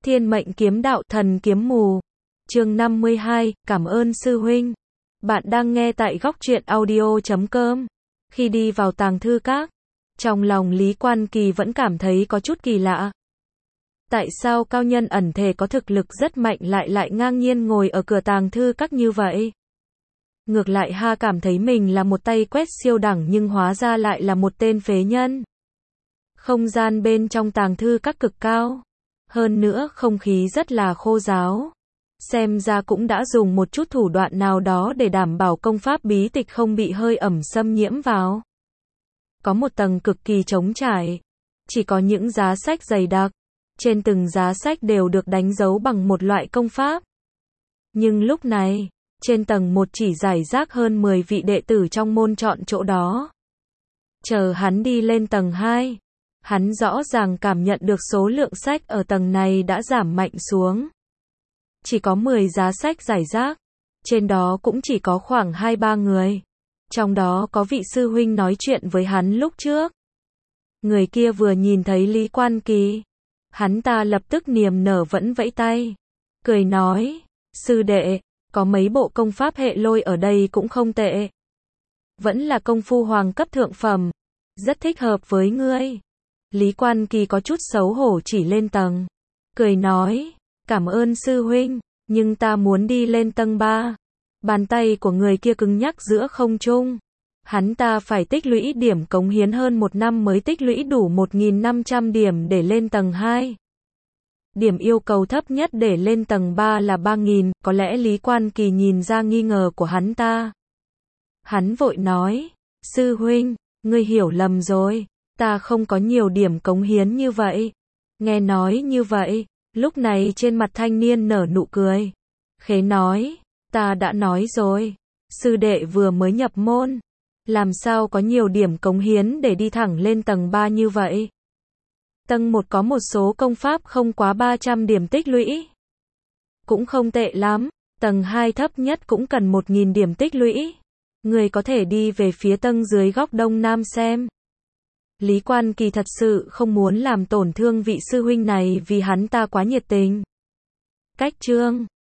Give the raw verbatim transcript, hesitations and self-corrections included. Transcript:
Thiên mệnh kiếm đạo thần kiếm mù. Chương năm mươi hai, cảm ơn sư huynh. Bạn đang nghe tại góc truyện audio chấm com. Khi đi vào tàng thư các, trong lòng Lý Quan Kỳ vẫn cảm thấy có chút kỳ lạ. Tại sao cao nhân ẩn thể có thực lực rất mạnh lại lại ngang nhiên ngồi ở cửa tàng thư các như vậy? Ngược lại ha cảm thấy mình là một tay quét siêu đẳng nhưng hóa ra lại là một tên phế nhân. Không gian bên trong tàng thư các cực cao. Hơn nữa không khí rất là khô ráo. Xem ra cũng đã dùng một chút thủ đoạn nào đó để đảm bảo công pháp bí tịch không bị hơi ẩm xâm nhiễm vào. Có một tầng cực kỳ trống trải. Chỉ có những giá sách dày đặc. Trên từng giá sách đều được đánh dấu bằng một loại công pháp. Nhưng lúc này, trên tầng một chỉ rải rác hơn mười vị đệ tử trong môn chọn chỗ đó. Chờ hắn đi lên tầng hai. Hắn rõ ràng cảm nhận được số lượng sách ở tầng này đã giảm mạnh xuống. Chỉ có mười giá sách rải rác. Trên đó cũng chỉ có khoảng hai ba người. Trong đó có vị sư huynh nói chuyện với hắn lúc trước. Người kia vừa nhìn thấy Lý Quan Kỳ. Hắn ta lập tức niềm nở vẫn vẫy tay. Cười nói, sư đệ, có mấy bộ công pháp hệ lôi ở đây cũng không tệ. Vẫn là công phu hoàng cấp thượng phẩm. Rất thích hợp với ngươi. Lý Quan Kỳ có chút xấu hổ chỉ lên tầng. Cười nói, cảm ơn sư huynh, nhưng ta muốn đi lên tầng ba. Bàn tay của người kia cứng nhắc giữa không trung. Hắn ta phải tích lũy điểm cống hiến hơn một năm mới tích lũy đủ một nghìn năm trăm điểm để lên tầng hai. Điểm yêu cầu thấp nhất để lên tầng ba là ba nghìn, có lẽ Lý Quan Kỳ nhìn ra nghi ngờ của hắn ta. Hắn vội nói, sư huynh, ngươi hiểu lầm rồi, ta không có nhiều điểm cống hiến như vậy. Nghe nói như vậy, lúc này trên mặt thanh niên nở nụ cười. Khế nói, ta đã nói rồi, sư đệ vừa mới nhập môn. Làm sao có nhiều điểm cống hiến để đi thẳng lên tầng ba như vậy? Tầng một có một số công pháp không quá ba trăm điểm tích lũy. Cũng không tệ lắm. Tầng hai thấp nhất cũng cần một nghìn điểm tích lũy. Người có thể đi về phía tầng dưới góc đông nam xem. Lý Quan Kỳ thật sự không muốn làm tổn thương vị sư huynh này vì hắn ta quá nhiệt tình. Cách chương